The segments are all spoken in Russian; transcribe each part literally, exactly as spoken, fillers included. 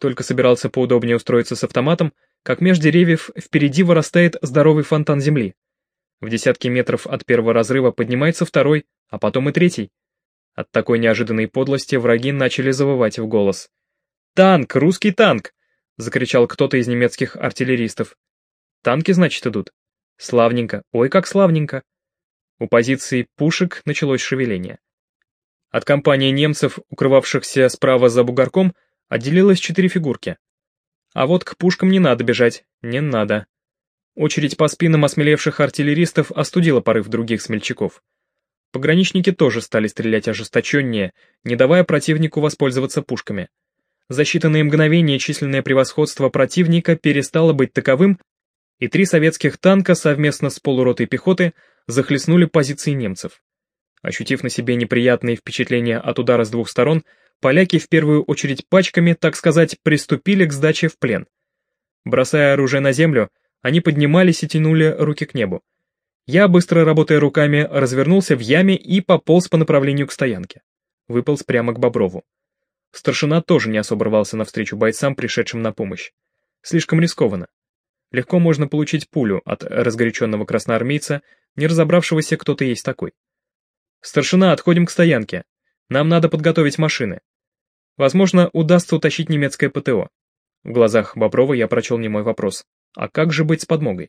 Только собирался поудобнее устроиться с автоматом, как меж деревьев впереди вырастает здоровый фонтан земли. В десятки метров от первого разрыва поднимается второй, а потом и третий. От такой неожиданной подлости враги начали завывать в голос. «Танк! Русский танк!» — закричал кто-то из немецких артиллеристов. «Танки, значит, идут? Славненько! Ой, как славненько!» У позиций пушек началось шевеление. От компании немцев, укрывавшихся справа за бугорком, отделилось четыре фигурки. А вот к пушкам не надо бежать, не надо. Очередь по спинам осмелевших артиллеристов остудила порыв других смельчаков. Пограничники тоже стали стрелять ожесточеннее, не давая противнику воспользоваться пушками. За считанные мгновения численное превосходство противника перестало быть таковым, и три советских танка совместно с полуротой пехоты захлестнули позиции немцев. Ощутив на себе неприятные впечатления от удара с двух сторон, поляки в первую очередь пачками, так сказать, приступили к сдаче в плен. Бросая оружие на землю, они поднимались и тянули руки к небу. Я, быстро работая руками, развернулся в яме и пополз по направлению к стоянке. Выполз прямо к Боброву. Старшина тоже не особо рвался навстречу бойцам, пришедшим на помощь. Слишком рискованно. Легко можно получить пулю от разгоряченного красноармейца, не разобравшегося, кто-то есть такой. «Старшина, отходим к стоянке. Нам надо подготовить машины. Возможно, удастся утащить немецкое ПТО». В глазах Боброва я прочел немой вопрос. «А как же быть с подмогой?»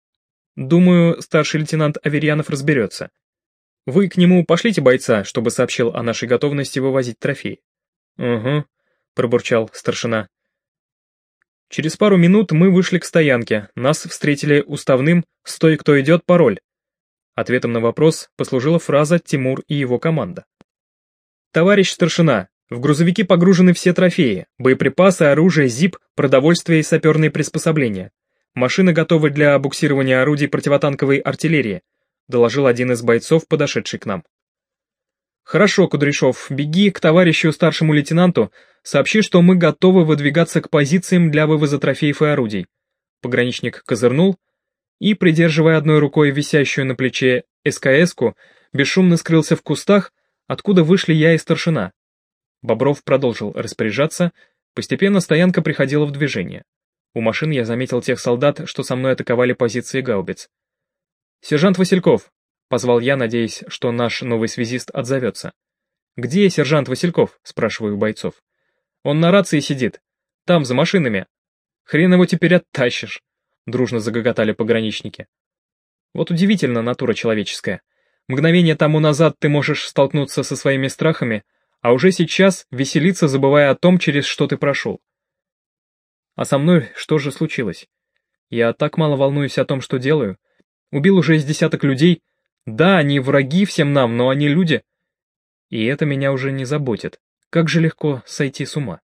«Думаю, старший лейтенант Аверьянов разберется. Вы к нему пошлите бойца, чтобы сообщил о нашей готовности вывозить трофеи». «Угу», — пробурчал старшина. Через пару минут мы вышли к стоянке, нас встретили уставным «Стой, кто идет, пароль». Ответом на вопрос послужила фраза «Тимур и его команда». «Товарищ старшина, в грузовики погружены все трофеи, боеприпасы, оружие, зип, продовольствие и саперные приспособления. Машины готовы для буксирования орудий противотанковой артиллерии», доложил один из бойцов, подошедший к нам. «Хорошо, Кудряшов, беги к товарищу старшему лейтенанту, сообщи, что мы готовы выдвигаться к позициям для вывоза трофеев и орудий». Пограничник козырнул и, придерживая одной рукой висящую на плече СКС-ку, бесшумно скрылся в кустах, откуда вышли я и старшина. Бобров продолжил распоряжаться, постепенно стоянка приходила в движение. У машин я заметил тех солдат, что со мной атаковали позиции гаубиц. «Сержант Васильков», — позвал я, надеясь, что наш новый связист отзовется. «Где сержант Васильков?» — спрашиваю у бойцов. «Он на рации сидит. Там, за машинами. Хрен его теперь оттащишь», — дружно загоготали пограничники. Вот удивительно натура человеческая. Мгновение тому назад ты можешь столкнуться со своими страхами, а уже сейчас веселиться, забывая о том, через что ты прошел. А со мной что же случилось? Я так мало волнуюсь о том, что делаю. Убил уже из десяток людей. Да, они враги всем нам, но они люди. И это меня уже не заботит. Как же легко сойти с ума.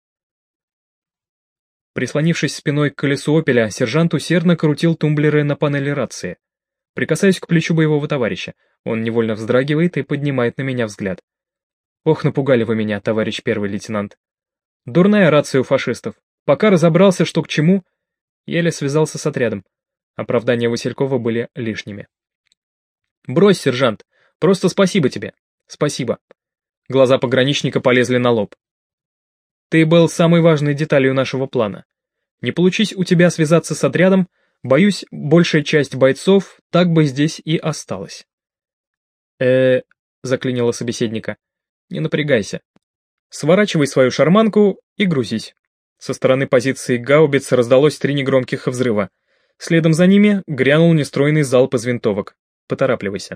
Прислонившись спиной к колесу «Опеля», сержант усердно крутил тумблеры на панели рации. Прикасаюсь к плечу боевого товарища. Он невольно вздрагивает и поднимает на меня взгляд. Ох, напугали вы меня, товарищ первый лейтенант. Дурная рация у фашистов. Пока разобрался, что к чему, еле связался с отрядом. Оправдания Василькова были лишними. «Брось, сержант, просто спасибо тебе. Спасибо». Глаза пограничника полезли на лоб. «Ты был самой важной деталью нашего плана. Не получись у тебя связаться с отрядом, боюсь, большая часть бойцов так бы здесь и осталась». «Э-э-э», заклинило собеседника, — «не напрягайся. Сворачивай свою шарманку и грузись». Со стороны позиции гаубиц раздалось три негромких взрыва. Следом за ними грянул нестройный залп из винтовок. Поторапливайся.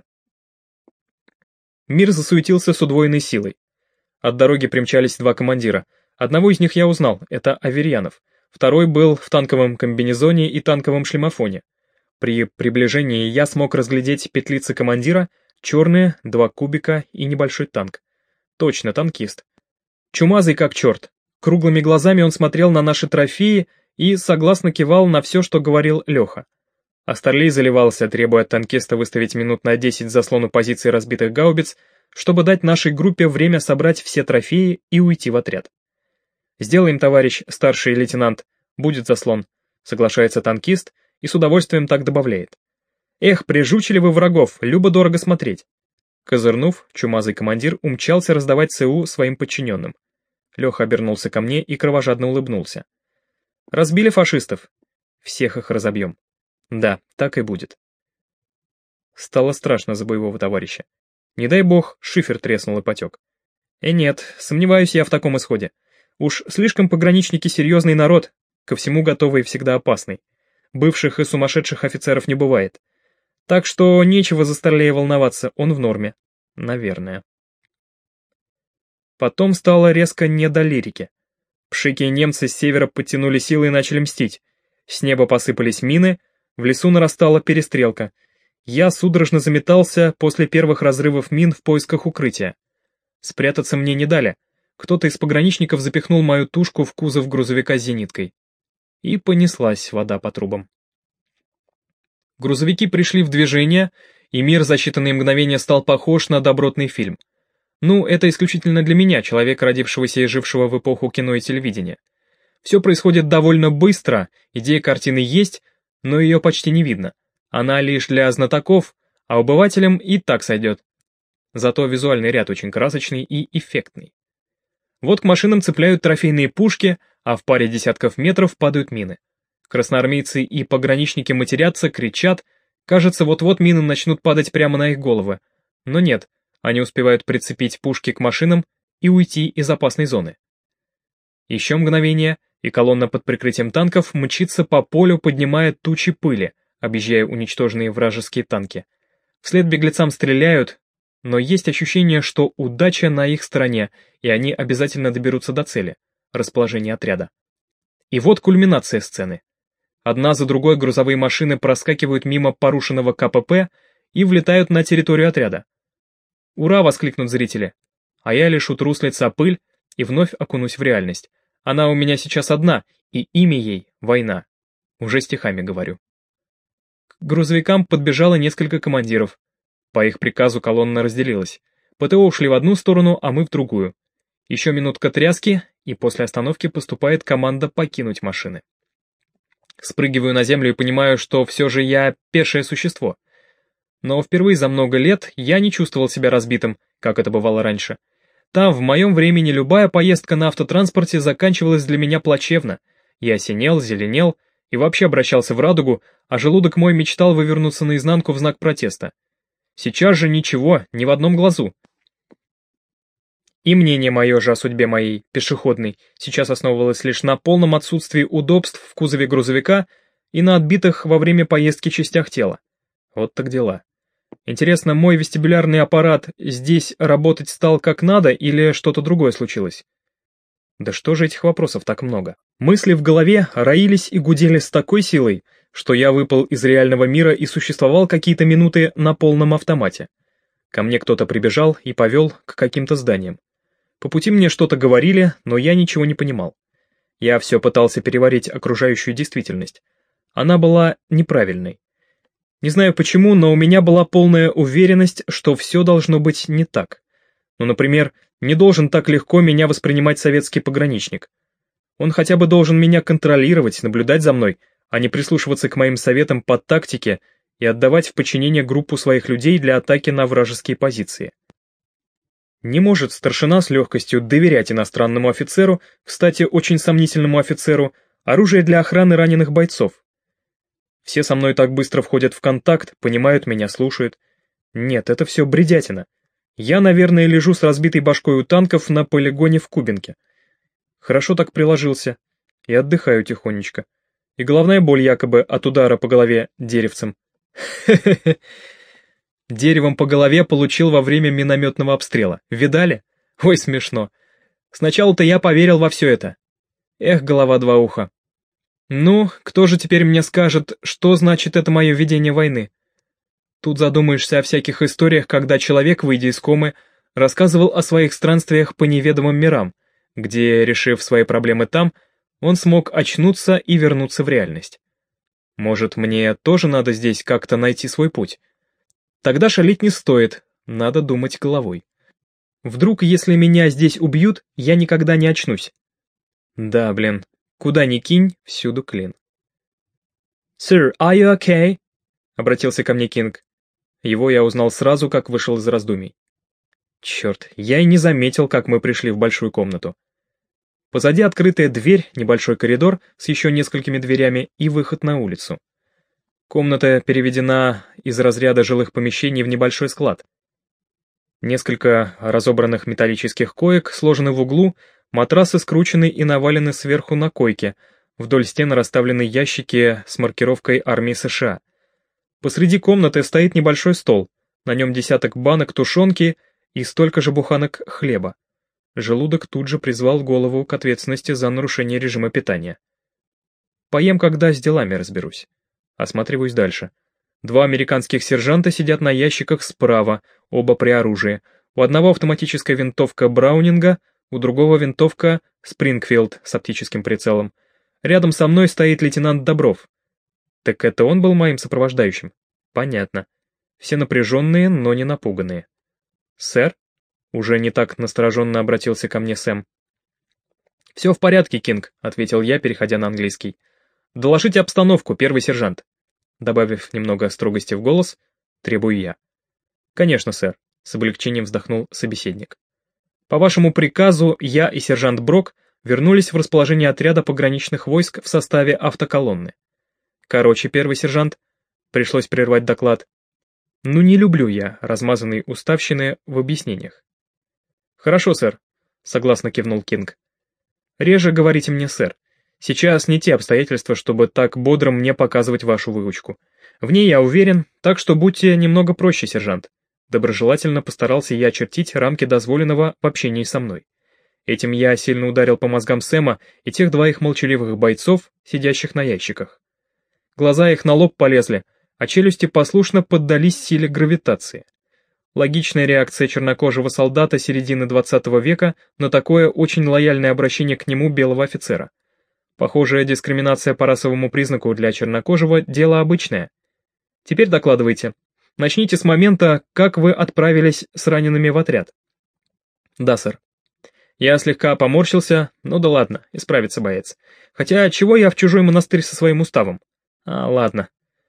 Мир засуетился с удвоенной силой. От дороги примчались два командира. Одного из них я узнал, это Аверьянов. Второй был в танковом комбинезоне и танковом шлемофоне. При приближении я смог разглядеть петлицы командира, черные, два кубика и небольшой танк. Точно, танкист. Чумазый как черт. Круглыми глазами он смотрел на наши трофеи и согласно кивал на все, что говорил Леха. Остарлей заливался, требуя от танкиста выставить минут на десять заслону позиций разбитых гаубиц, чтобы дать нашей группе время собрать все трофеи и уйти в отряд. «Сделаем, товарищ старший лейтенант, будет заслон», — соглашается танкист и с удовольствием так добавляет. «Эх, прижучили вы врагов, любо-дорого смотреть». Козырнув, чумазый командир умчался раздавать ЦУ своим подчиненным. Леха обернулся ко мне и кровожадно улыбнулся. Разбили фашистов. Всех их разобьем. Да, так и будет. Стало страшно за боевого товарища. Не дай бог, шифер треснул и потек. Э нет, сомневаюсь я в таком исходе. Уж слишком пограничники серьезный народ, ко всему готовый и всегда опасный. Бывших и сумасшедших офицеров не бывает. Так что нечего за Старлея волноваться, он в норме. Наверное. Потом стало резко не до лирики. Пшики и немцы с севера подтянули силы и начали мстить. С неба посыпались мины, в лесу нарастала перестрелка. Я судорожно заметался после первых разрывов мин в поисках укрытия. Спрятаться мне не дали. Кто-то из пограничников запихнул мою тушку в кузов грузовика с зениткой. И понеслась вода по трубам. Грузовики пришли в движение, и мир за считанные мгновения стал похож на добротный фильм. Ну, это исключительно для меня, человека, родившегося и жившего в эпоху кино и телевидения. Все происходит довольно быстро, идея картины есть, но ее почти не видно. Она лишь для знатоков, а обывателям и так сойдет. Зато визуальный ряд очень красочный и эффектный. Вот к машинам цепляют трофейные пушки, а в паре десятков метров падают мины. Красноармейцы и пограничники матерятся, кричат. Кажется, вот-вот мины начнут падать прямо на их головы. Но нет, они успевают прицепить пушки к машинам и уйти из опасной зоны. Еще мгновение, и колонна под прикрытием танков мчится по полю, поднимая тучи пыли, объезжая уничтоженные вражеские танки. Вслед беглецам стреляют, но есть ощущение, что удача на их стороне, и они обязательно доберутся до цели — расположения отряда. И вот кульминация сцены. Одна за другой грузовые машины проскакивают мимо порушенного ка пэ пэ и влетают на территорию отряда. «Ура!» — воскликнут зрители. А я лишь утру с лица пыль и вновь окунусь в реальность. Она у меня сейчас одна, и имя ей — война. Уже стихами говорю. К грузовикам подбежало несколько командиров. По их приказу колонна разделилась. пэ тэ о ушли в одну сторону, а мы в другую. Еще минутка тряски, и после остановки поступает команда покинуть машины. Спрыгиваю на землю и понимаю, что все же я пешее существо. Но впервые за много лет я не чувствовал себя разбитым, как это бывало раньше. Там, в моем времени, любая поездка на автотранспорте заканчивалась для меня плачевно. Я синел, зеленел и вообще обращался в радугу, а желудок мой мечтал вывернуться наизнанку в знак протеста. Сейчас же ничего, ни в одном глазу. И мнение мое же о судьбе моей, пешеходной, сейчас основывалось лишь на полном отсутствии удобств в кузове грузовика и на отбитых во время поездки частях тела. Вот так дела. Интересно, мой вестибулярный аппарат здесь работать стал как надо или что-то другое случилось? Да что же этих вопросов так много? Мысли в голове роились и гудели с такой силой, что я выпал из реального мира и существовал какие-то минуты на полном автомате. Ко мне кто-то прибежал и повел к каким-то зданиям. По пути мне что-то говорили, но я ничего не понимал. Я все пытался переварить окружающую действительность. Она была неправильной. Не знаю почему, но у меня была полная уверенность, что все должно быть не так. Ну, например, не должен так легко меня воспринимать советский пограничник. Он хотя бы должен меня контролировать, наблюдать за мной, а не прислушиваться к моим советам по тактике и отдавать в подчинение группу своих людей для атаки на вражеские позиции. Не может старшина с легкостью доверять иностранному офицеру, кстати, очень сомнительному офицеру, оружие для охраны раненых бойцов. Все со мной так быстро входят в контакт, понимают меня, слушают. Нет, это все бредятина. Я, наверное, лежу с разбитой башкой у танков на полигоне в Кубинке. Хорошо так приложился. И отдыхаю тихонечко. И головная боль якобы от удара по голове деревцем. Хе-хе-хе. Деревом по голове получил во время минометного обстрела. Видали? Ой, смешно. Сначала-то я поверил во все это. Эх, голова два уха. Ну, кто же теперь мне скажет, что значит это мое видение войны? Тут задумаешься о всяких историях, когда человек, выйдя из комы, рассказывал о своих странствиях по неведомым мирам, где, решив свои проблемы там, он смог очнуться и вернуться в реальность. Может, мне тоже надо здесь как-то найти свой путь? Тогда шалить не стоит, надо думать головой. Вдруг, если меня здесь убьют, я никогда не очнусь. Да, блин, куда ни кинь, всюду клин. «Sir, are you okay?» — обратился ко мне Кинг. Его я узнал сразу, как вышел из раздумий. Черт, я и не заметил, как мы пришли в большую комнату. Позади открытая дверь, небольшой коридор с еще несколькими дверями и выход на улицу. Комната переведена из разряда жилых помещений в небольшой склад. Несколько разобранных металлических коек сложены в углу, матрасы скручены и навалены сверху на койке, вдоль стен расставлены ящики с маркировкой армии США. Посреди комнаты стоит небольшой стол, на нем десяток банок тушенки и столько же буханок хлеба. Желудок тут же призвал голову к ответственности за нарушение режима питания. Поем, когда с делами разберусь. Осматриваюсь дальше. Два американских сержанта сидят на ящиках справа, оба при оружии. У одного автоматическая винтовка Браунинга, у другого винтовка Спрингфилд с оптическим прицелом. Рядом со мной стоит лейтенант Добров. Так это он был моим сопровождающим? Понятно. Все напряженные, но не напуганные. «Сэр?» — уже не так настороженно обратился ко мне Сэм. «Все в порядке, Кинг», — ответил я, переходя на английский. «Доложите обстановку, первый сержант». Добавив немного строгости в голос, требую я. «Конечно, сэр», — с облегчением вздохнул собеседник. «По вашему приказу я и сержант Брок вернулись в расположение отряда пограничных войск в составе автоколонны. Короче, первый сержант, пришлось прервать доклад. Ну не люблю я размазанной уставщины в объяснениях». «Хорошо, сэр», — согласно кивнул Кинг. «Реже говорите мне, сэр. Сейчас не те обстоятельства, чтобы так бодро мне показывать вашу выучку. В ней я уверен, так что будьте немного проще, сержант». Доброжелательно постарался я очертить рамки дозволенного в общении со мной. Этим я сильно ударил по мозгам Сэма и тех двоих молчаливых бойцов, сидящих на ящиках. Глаза их на лоб полезли, а челюсти послушно поддались силе гравитации. Логичная реакция чернокожего солдата середины двадцатого века на такое очень лояльное обращение к нему белого офицера. Похожая дискриминация по расовому признаку для чернокожего – дело обычное. Теперь докладывайте. Начните с момента, как вы отправились с ранеными в отряд. Да, сэр. Я слегка поморщился, ну да ладно, исправится боец. Хотя чего я в чужой монастырь со своим уставом? А, ладно.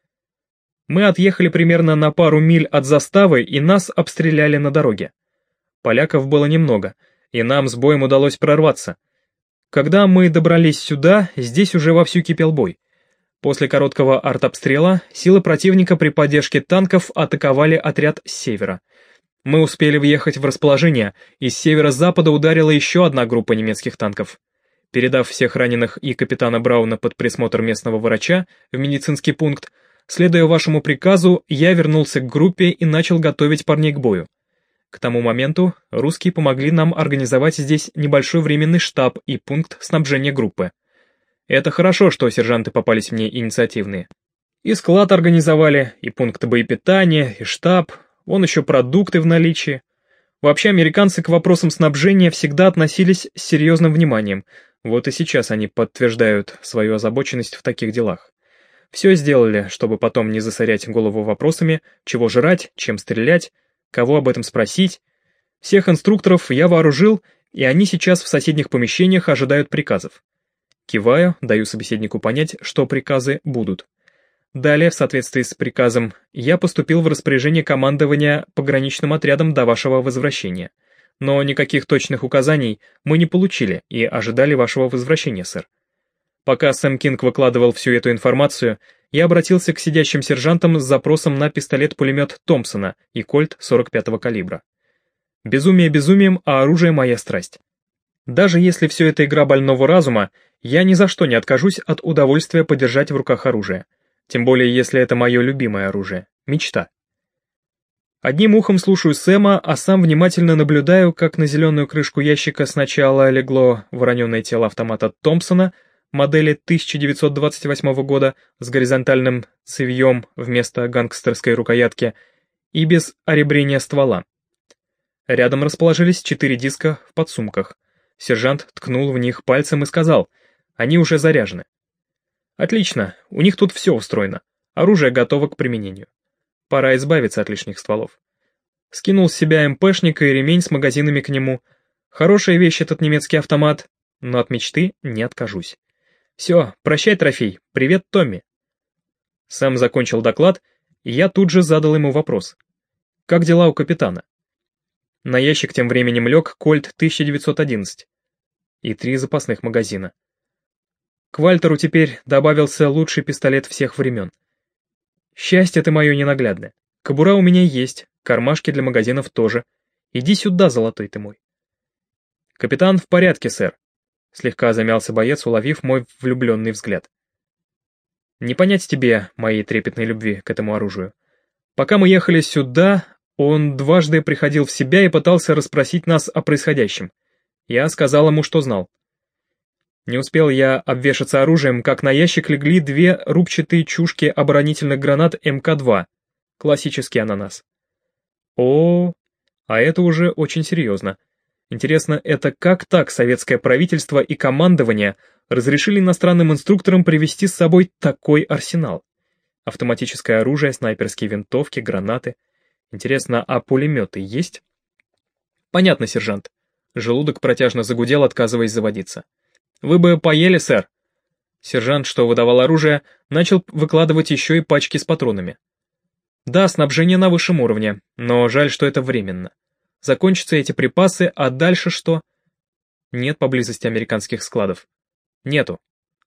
Мы отъехали примерно на пару миль от заставы, и нас обстреляли на дороге. Поляков было немного, и нам с боем удалось прорваться. Когда мы добрались сюда, здесь уже вовсю кипел бой. После короткого артобстрела силы противника при поддержке танков атаковали отряд с севера. Мы успели въехать в расположение, и с северо-запада ударила еще одна группа немецких танков. Передав всех раненых и капитана Брауна под присмотр местного врача в медицинский пункт, следуя вашему приказу, я вернулся к группе и начал готовить парней к бою. К тому моменту русские помогли нам организовать здесь небольшой временный штаб и пункт снабжения группы. Это хорошо, что сержанты попались мне инициативные. И склад организовали, и пункт боепитания, и штаб, вон еще продукты в наличии. Вообще американцы к вопросам снабжения всегда относились с серьезным вниманием, вот и сейчас они подтверждают свою озабоченность в таких делах. Все сделали, чтобы потом не засорять голову вопросами, чего жрать, чем стрелять, кого об этом спросить. Всех инструкторов я вооружил, и они сейчас в соседних помещениях ожидают приказов. Киваю, даю собеседнику понять, что приказы будут. Далее, в соответствии с приказом, я поступил в распоряжение командования пограничным отрядом до вашего возвращения. Но никаких точных указаний мы не получили и ожидали вашего возвращения, сэр. Пока Сэм Кинг выкладывал всю эту информацию, я обратился к сидящим сержантам с запросом на пистолет-пулемет Томпсона и кольт сорок пятого калибра. Безумие безумием, а оружие моя страсть. Даже если все это игра больного разума, я ни за что не откажусь от удовольствия подержать в руках оружие. Тем более, если это мое любимое оружие. Мечта. Одним ухом слушаю Сэма, а сам внимательно наблюдаю, как на зеленую крышку ящика сначала легло вороненое тело автомата Томпсона модели тысяча девятьсот двадцать восьмого года с горизонтальным цевьем вместо гангстерской рукоятки и без оребрения ствола. Рядом расположились четыре диска в подсумках. Сержант ткнул в них пальцем и сказал: «Они уже заряжены». «Отлично, у них тут все устроено. Оружие готово к применению. Пора избавиться от лишних стволов». Скинул с себя МПшник и ремень с магазинами к нему. Хорошая вещь этот немецкий автомат, но от мечты не откажусь. «Все, прощай, трофей, привет, Томми». Сэм закончил доклад, и я тут же задал ему вопрос. «Как дела у капитана?» На ящик тем временем лег кольт тысяча девятьсот одиннадцать. и три запасных магазина. К Вальтеру теперь добавился лучший пистолет всех времен. Счастье ты мое ненаглядное. Кобура у меня есть, кармашки для магазинов тоже. Иди сюда, золотой ты мой. Капитан в порядке, сэр. Слегка замялся боец, уловив мой влюбленный взгляд. Не понять тебе моей трепетной любви к этому оружию. Пока мы ехали сюда, он дважды приходил в себя и пытался расспросить нас о происходящем. Я сказал ему, что знал. Не успел я обвешаться оружием, как на ящик легли две рубчатые чушки оборонительных гранат эм ка два. Классический ананас. О, а это уже очень серьезно. Интересно, это как так советское правительство и командование разрешили иностранным инструкторам привезти с собой такой арсенал? Автоматическое оружие, снайперские винтовки, гранаты. Интересно, а пулеметы есть? Понятно, сержант. Желудок протяжно загудел, отказываясь заводиться. Вы бы поели, сэр. Сержант, что выдавал оружие, начал выкладывать еще и пачки с патронами. Да, снабжение на высшем уровне, но жаль, что это временно. Закончатся эти припасы, а дальше что? Нет поблизости американских складов. Нету.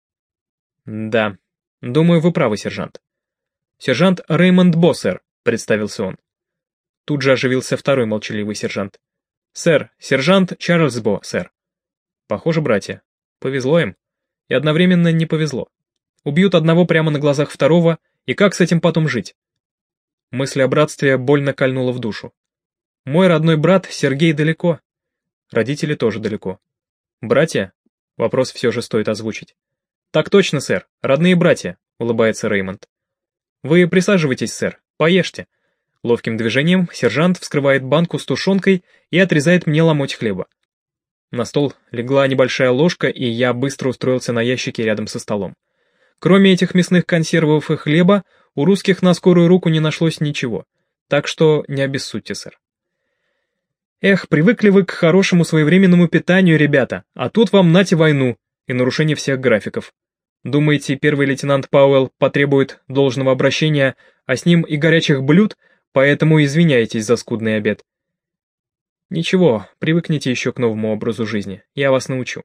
Да, думаю, вы правы, сержант. Сержант Реймонд Бо, сэр, представился он. Тут же оживился второй молчаливый сержант. Сэр, сержант Чарльз Бо, сэр. Похоже, братья. Повезло им. И одновременно не повезло. Убьют одного прямо на глазах второго, и как с этим потом жить? Мысль о братстве больно кольнула в душу. Мой родной брат Сергей далеко. Родители тоже далеко. Братья? Вопрос все же стоит озвучить. Так точно, сэр, родные братья, улыбается Реймонд. Вы присаживайтесь, сэр, поешьте. Ловким движением сержант вскрывает банку с тушенкой и отрезает мне ломоть хлеба. На стол легла небольшая ложка, и я быстро устроился на ящике рядом со столом. Кроме этих мясных консервов и хлеба, у русских на скорую руку не нашлось ничего, так что не обессудьте, сэр. Эх, привыкли вы к хорошему своевременному питанию, ребята, а тут вам нате войну и нарушение всех графиков. Думаете, первый лейтенант Пауэлл потребует должного обращения, а с ним и горячих блюд, поэтому извиняйтесь за скудный обед? Ничего, привыкните еще к новому образу жизни, я вас научу.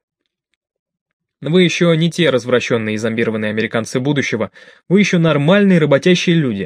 Вы еще не те развращенные и зомбированные американцы будущего, вы еще нормальные работящие люди.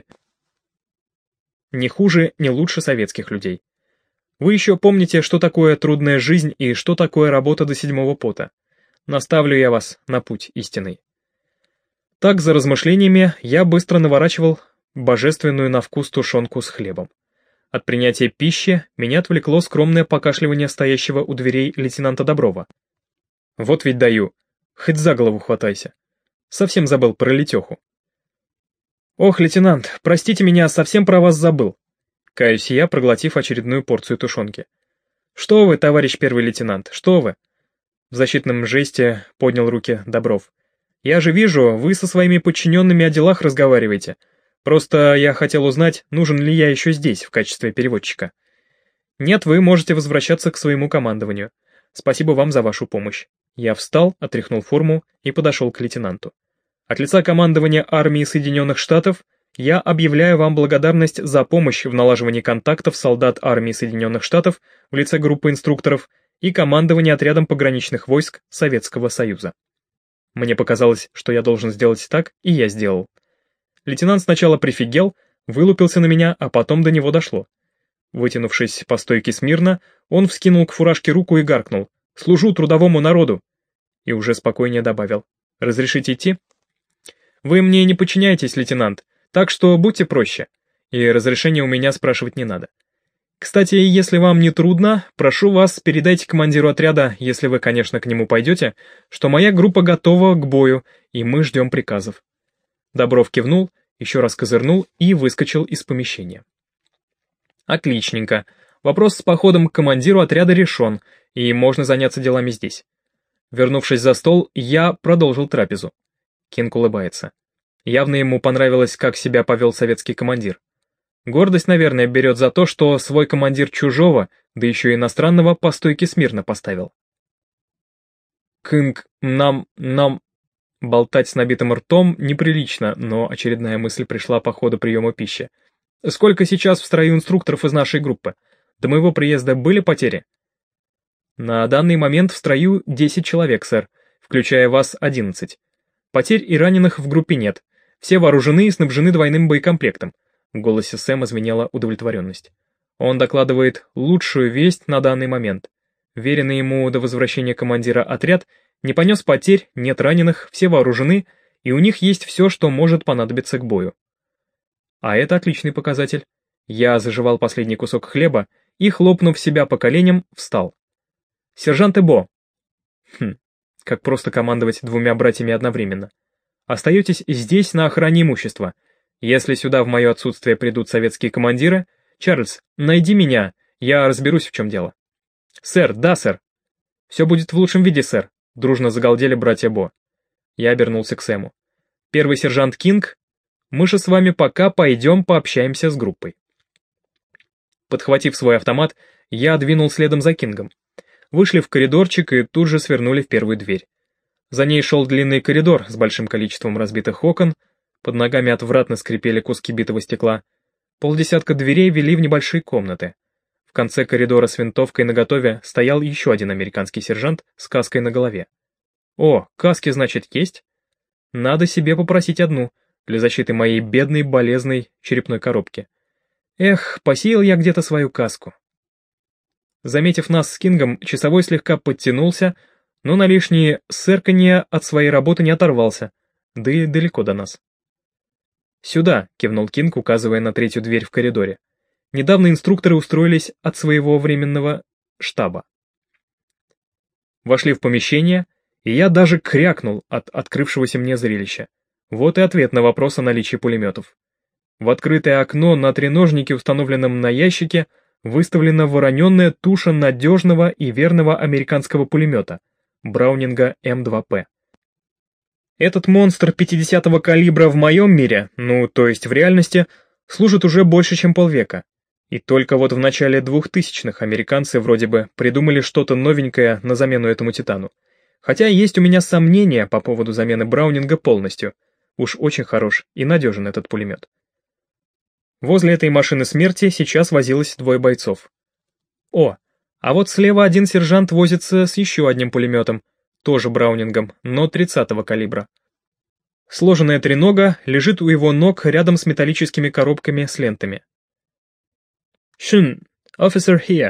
Не хуже, не лучше советских людей. Вы еще помните, что такое трудная жизнь и что такое работа до седьмого пота. Наставлю я вас на путь истинный. Так, за размышлениями, я быстро наворачивал божественную на вкус тушенку с хлебом. От принятия пищи меня отвлекло скромное покашливание стоящего у дверей лейтенанта Доброва. Вот ведь даю. Хоть за голову хватайся. Совсем забыл про Летеху. Ох, лейтенант, простите меня, совсем про вас забыл. Каюсь я, проглотив очередную порцию тушенки. Что вы, товарищ первый лейтенант, что вы? В защитном жесте поднял руки Добров. Я же вижу, вы со своими подчиненными о делах разговариваете. Просто я хотел узнать, нужен ли я еще здесь в качестве переводчика. Нет, вы можете возвращаться к своему командованию. Спасибо вам за вашу помощь. Я встал, отряхнул форму и подошел к лейтенанту. От лица командования армии Соединенных Штатов я объявляю вам благодарность за помощь в налаживании контактов солдат армии Соединенных Штатов в лице группы инструкторов и командования отрядом пограничных войск Советского Союза. Мне показалось, что я должен сделать так, и я сделал. Лейтенант сначала прифигел, вылупился на меня, а потом до него дошло. Вытянувшись по стойке смирно, он вскинул к фуражке руку и гаркнул: «Служу трудовому народу!» И уже спокойнее добавил: «Разрешите идти?» «Вы мне не подчиняетесь, лейтенант, так что будьте проще, и разрешения у меня спрашивать не надо. Кстати, если вам не трудно, прошу вас, передайте командиру отряда, если вы, конечно, к нему пойдете, что моя группа готова к бою, и мы ждем приказов». Добров кивнул, еще раз козырнул и выскочил из помещения. Отличненько. Вопрос с походом к командиру отряда решен, и можно заняться делами здесь. Вернувшись за стол, я продолжил трапезу. Кинг улыбается. Явно ему понравилось, как себя повел советский командир. Гордость, наверное, берет за то, что свой командир чужого, да еще и иностранного, по стойке смирно поставил. Кинг, нам, нам... Болтать с набитым ртом неприлично, но очередная мысль пришла по ходу приема пищи. Сколько сейчас в строю инструкторов из нашей группы? До моего приезда были потери? На данный момент в строю десять человек, сэр, включая вас одиннадцать. Потерь и раненых в группе нет. Все вооружены и снабжены двойным боекомплектом. В голосе Сэма звенела удовлетворенность. Он докладывает лучшую весть на данный момент. Веренный ему до возвращения командира отряд не понес потерь, нет раненых, все вооружены, и у них есть все, что может понадобиться к бою. А это отличный показатель. Я заживал последний кусок хлеба и, хлопнув себя по коленям, встал. «Сержант Эбо!» Хм, как просто командовать двумя братьями одновременно. «Остаетесь здесь на охране имущества. Если сюда в мое отсутствие придут советские командиры, Чарльз, найди меня, я разберусь, в чем дело». «Сэр, да, сэр». «Все будет в лучшем виде, сэр», — дружно загалдели братья Бо. Я обернулся к Сэму. «Первый сержант Кинг, мы же с вами пока пойдем пообщаемся с группой». Подхватив свой автомат, я двинул следом за Кингом. Вышли в коридорчик и тут же свернули в первую дверь. За ней шел длинный коридор с большим количеством разбитых окон, под ногами отвратно скрипели куски битого стекла. Полдесятка дверей вели в небольшие комнаты. В конце коридора с винтовкой наготове стоял еще один американский сержант с каской на голове. О, каски, значит, есть? Надо себе попросить одну, для защиты моей бедной, болезной черепной коробки. Эх, посеял я где-то свою каску. Заметив нас с Кингом, часовой слегка подтянулся, но на лишние сырканье от своей работы не оторвался, да и далеко до нас. «Сюда», — кивнул Кинг, указывая на третью дверь в коридоре. «Недавно инструкторы устроились от своего временного штаба». Вошли в помещение, и я даже крякнул от открывшегося мне зрелища. Вот и ответ на вопрос о наличии пулеметов. В открытое окно на треножнике, установленном на ящике, выставлена вороненная туша надежного и верного американского пулемета Браунинга эм два пэ. Этот монстр пятидесятого калибра в моем мире, ну, то есть в реальности, служит уже больше, чем полвека. И только вот в начале двухтысячных американцы вроде бы придумали что-то новенькое на замену этому титану. Хотя есть у меня сомнения по поводу замены Браунинга полностью. Уж очень хорош и надежен этот пулемет. Возле этой машины смерти сейчас возилось двое бойцов. О, а вот слева один сержант возится с еще одним пулеметом, тоже Браунингом, но тридцатого калибра. Сложенная тренога лежит у его ног рядом с металлическими коробками с лентами. «Шун, officer here!»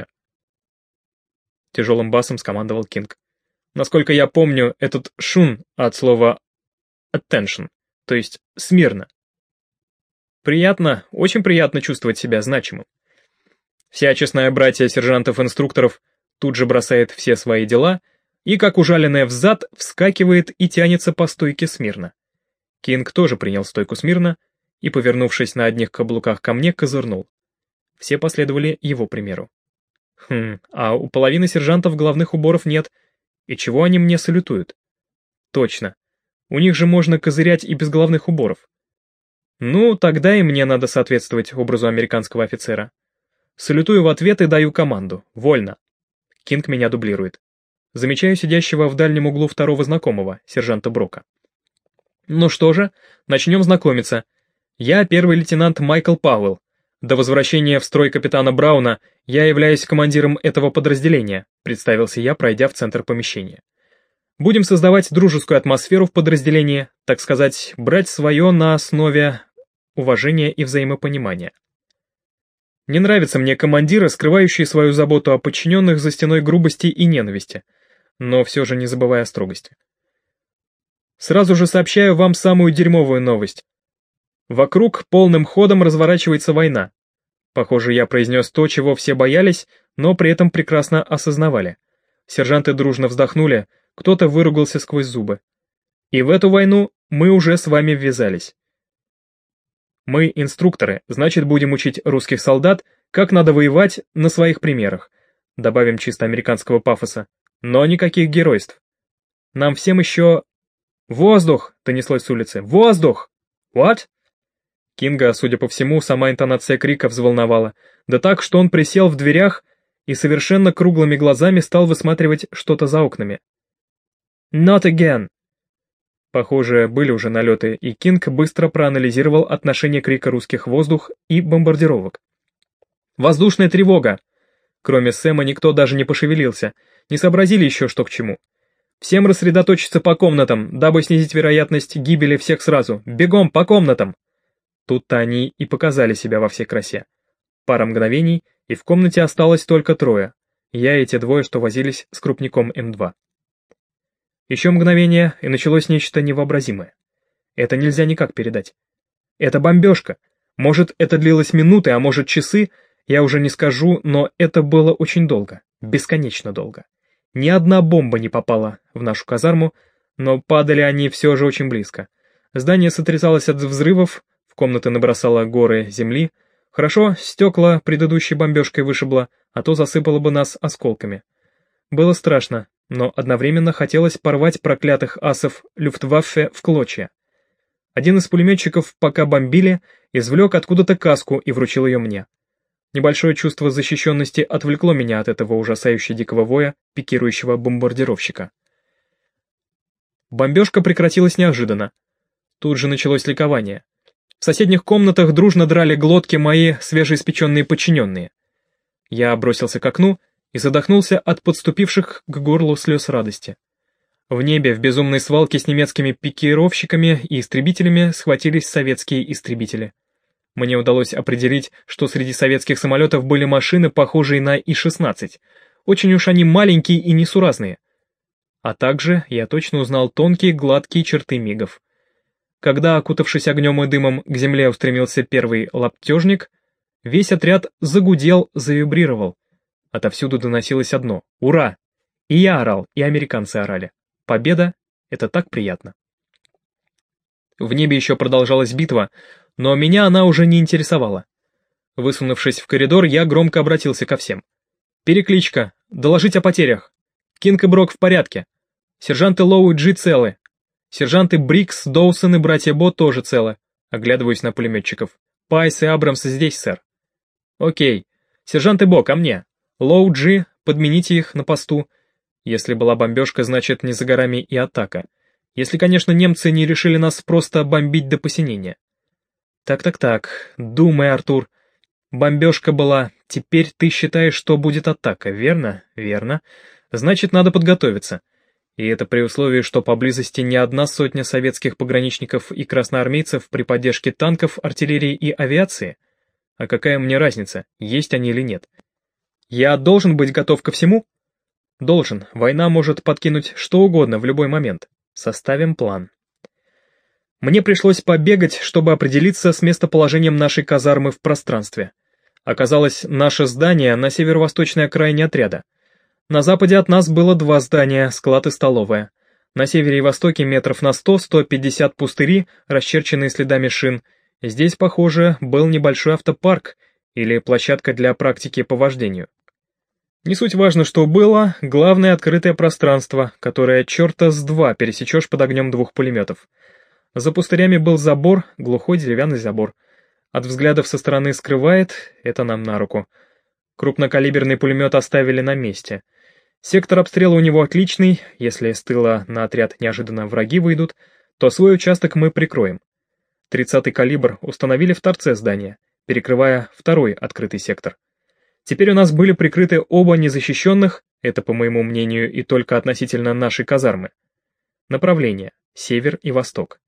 Тяжелым басом скомандовал Кинг. Насколько я помню, этот «шун» от слова «attention», то есть «смирно». Приятно, очень приятно чувствовать себя значимым. Вся честная братья сержантов-инструкторов тут же бросает все свои дела и, как ужаленная взад, вскакивает и тянется по стойке смирно. Кинг тоже принял стойку смирно и, повернувшись на одних каблуках ко мне, козырнул. Все последовали его примеру. Хм, а у половины сержантов головных уборов нет, и чего они мне салютуют? Точно, у них же можно козырять и без головных уборов. Ну, тогда и мне надо соответствовать образу американского офицера. Салютую в ответ и даю команду. Вольно. Кинг меня дублирует. Замечаю сидящего в дальнем углу второго знакомого, сержанта Брока. Ну что же, начнем знакомиться. Я первый лейтенант Майкл Пауэлл. До возвращения в строй капитана Брауна я являюсь командиром этого подразделения, представился я, пройдя в центр помещения. Будем создавать дружескую атмосферу в подразделении, так сказать, брать свое на основе уважения и взаимопонимания. Не нравятся мне командиры, скрывающие свою заботу о подчиненных за стеной грубости и ненависти, но все же не забывая о строгости. Сразу же сообщаю вам самую дерьмовую новость. Вокруг полным ходом разворачивается война. Похоже, я произнес то, чего все боялись, но при этом прекрасно осознавали. Сержанты дружно вздохнули, кто-то выругался сквозь зубы. И в эту войну мы уже с вами ввязались. Мы инструкторы, значит, будем учить русских солдат, как надо воевать на своих примерах. Добавим чисто американского пафоса. Но никаких геройств. Нам всем еще... «Воздух!» — донеслось с улицы. «Воздух!» «What?» Кинга, судя по всему, сама интонация крика взволновала. Да так, что он присел в дверях и совершенно круглыми глазами стал высматривать что-то за окнами. «Not again!» Похоже, были уже налеты, и Кинг быстро проанализировал отношение крика русских воздух и бомбардировок. «Воздушная тревога!» Кроме Сэма никто даже не пошевелился. Не сообразили еще, что к чему. Всем рассредоточиться по комнатам, дабы снизить вероятность гибели всех сразу. Бегом по комнатам!» Тут-то они и показали себя во всей красе. Пара мгновений, и в комнате осталось только трое. Я и те двое, что возились с крупником Эм два. Еще мгновение, и началось нечто невообразимое. Это нельзя никак передать. Это бомбежка. Может, это длилось минуты, а может, часы, я уже не скажу, но это было очень долго, бесконечно долго. Ни одна бомба не попала в нашу казарму, но падали они все же очень близко. Здание сотрясалось от взрывов, в комнаты набросало горы земли. Хорошо, стекла предыдущей бомбежкой вышибло, а то засыпало бы нас осколками. Было страшно, но одновременно хотелось порвать проклятых асов Люфтваффе в клочья. Один из пулеметчиков, пока бомбили, извлек откуда-то каску и вручил ее мне. Небольшое чувство защищенности отвлекло меня от этого ужасающе дикого воя пикирующего бомбардировщика. Бомбежка прекратилась неожиданно. Тут же началось ликование. В соседних комнатах дружно драли глотки мои свежеиспеченные подчиненные. Я бросился к окну и задохнулся от подступивших к горлу слез радости. В небе в безумной свалке с немецкими пикировщиками и истребителями схватились советские истребители. Мне удалось определить, что среди советских самолетов были машины, похожие на И шестнадцать. Очень уж они маленькие и несуразные. А также я точно узнал тонкие гладкие черты мигов. Когда, окутавшись огнем и дымом, к земле устремился первый лаптежник, весь отряд загудел, завибрировал. Отовсюду доносилось одно — «Ура!» И я орал, и американцы орали. Победа — это так приятно. В небе еще продолжалась битва, но меня она уже не интересовала. Высунувшись в коридор, я громко обратился ко всем. «Перекличка! Доложить о потерях! Кинг и Брок в порядке! Сержанты Лоу и Джи целы! Сержанты Брикс, Доусон и братья Бо тоже целы!» Оглядываюсь на пулеметчиков. «Пайс и Абрамс здесь, сэр!» «Окей. Сержанты Бо, ко мне! Лоу, Джи, подмените их на посту!» Если была бомбежка, значит, не за горами и атака. Если, конечно, немцы не решили нас просто бомбить до посинения. Так-так-так, думай, Артур. Бомбежка была, теперь ты считаешь, что будет атака, верно? Верно. Значит, надо подготовиться. И это при условии, что поблизости не одна сотня советских пограничников и красноармейцев при поддержке танков, артиллерии и авиации. А какая мне разница, есть они или нет? Я должен быть готов ко всему? Должен. Война может подкинуть что угодно в любой момент. Составим план. Мне пришлось побегать, чтобы определиться с местоположением нашей казармы в пространстве. Оказалось, наше здание на северо-восточной окраине отряда. На западе от нас было два здания, склад и столовая. На севере и востоке метров на сто — сто пятьдесят пустыри, расчерченные следами шин. Здесь, похоже, был небольшой автопарк или площадка для практики по вождению. Не суть важно, что было, главное — открытое пространство, которое черта с два пересечешь под огнем двух пулеметов. За пустырями был забор, глухой деревянный забор. От взглядов со стороны скрывает, это нам на руку. Крупнокалиберный пулемет оставили на месте. Сектор обстрела у него отличный, если с тыла на отряд неожиданно враги выйдут, то свой участок мы прикроем. тридцатый калибр установили в торце здания, перекрывая второй открытый сектор. Теперь у нас были прикрыты оба незащищенных, это, по моему мнению, и только относительно нашей казармы, направления, север и восток.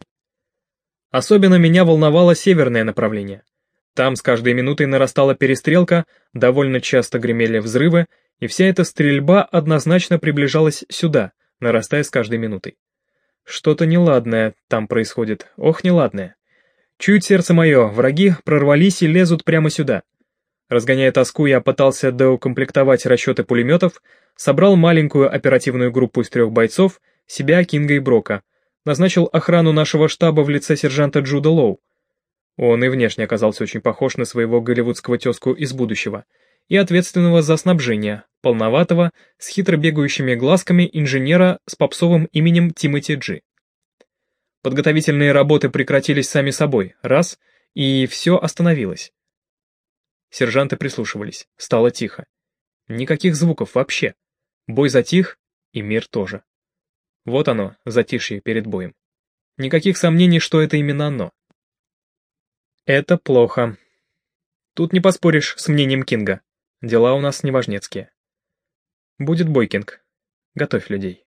Особенно меня волновало северное направление. Там с каждой минутой нарастала перестрелка, довольно часто гремели взрывы, и вся эта стрельба однозначно приближалась сюда, нарастая с каждой минутой. Что-то неладное там происходит, ох, неладное. Чует сердце мое, враги прорвались и лезут прямо сюда. Разгоняя тоску, я пытался доукомплектовать расчеты пулеметов, собрал маленькую оперативную группу из трех бойцов, себя, Кинга и Брока, назначил охрану нашего штаба в лице сержанта Джуда Лоу. Он и внешне оказался очень похож на своего голливудского тезку из будущего, и ответственного за снабжение, полноватого, с хитро бегающими глазками инженера с попсовым именем Тимоти Джи. Подготовительные работы прекратились сами собой, раз, и все остановилось. Сержанты прислушивались, стало тихо. Никаких звуков вообще. Бой затих, и мир тоже. Вот оно, затишье перед боем. Никаких сомнений, что это именно оно. Это плохо. Тут не поспоришь с мнением Кинга. Дела у нас неважнецкие. Будет бой, Кинг. Готовь людей.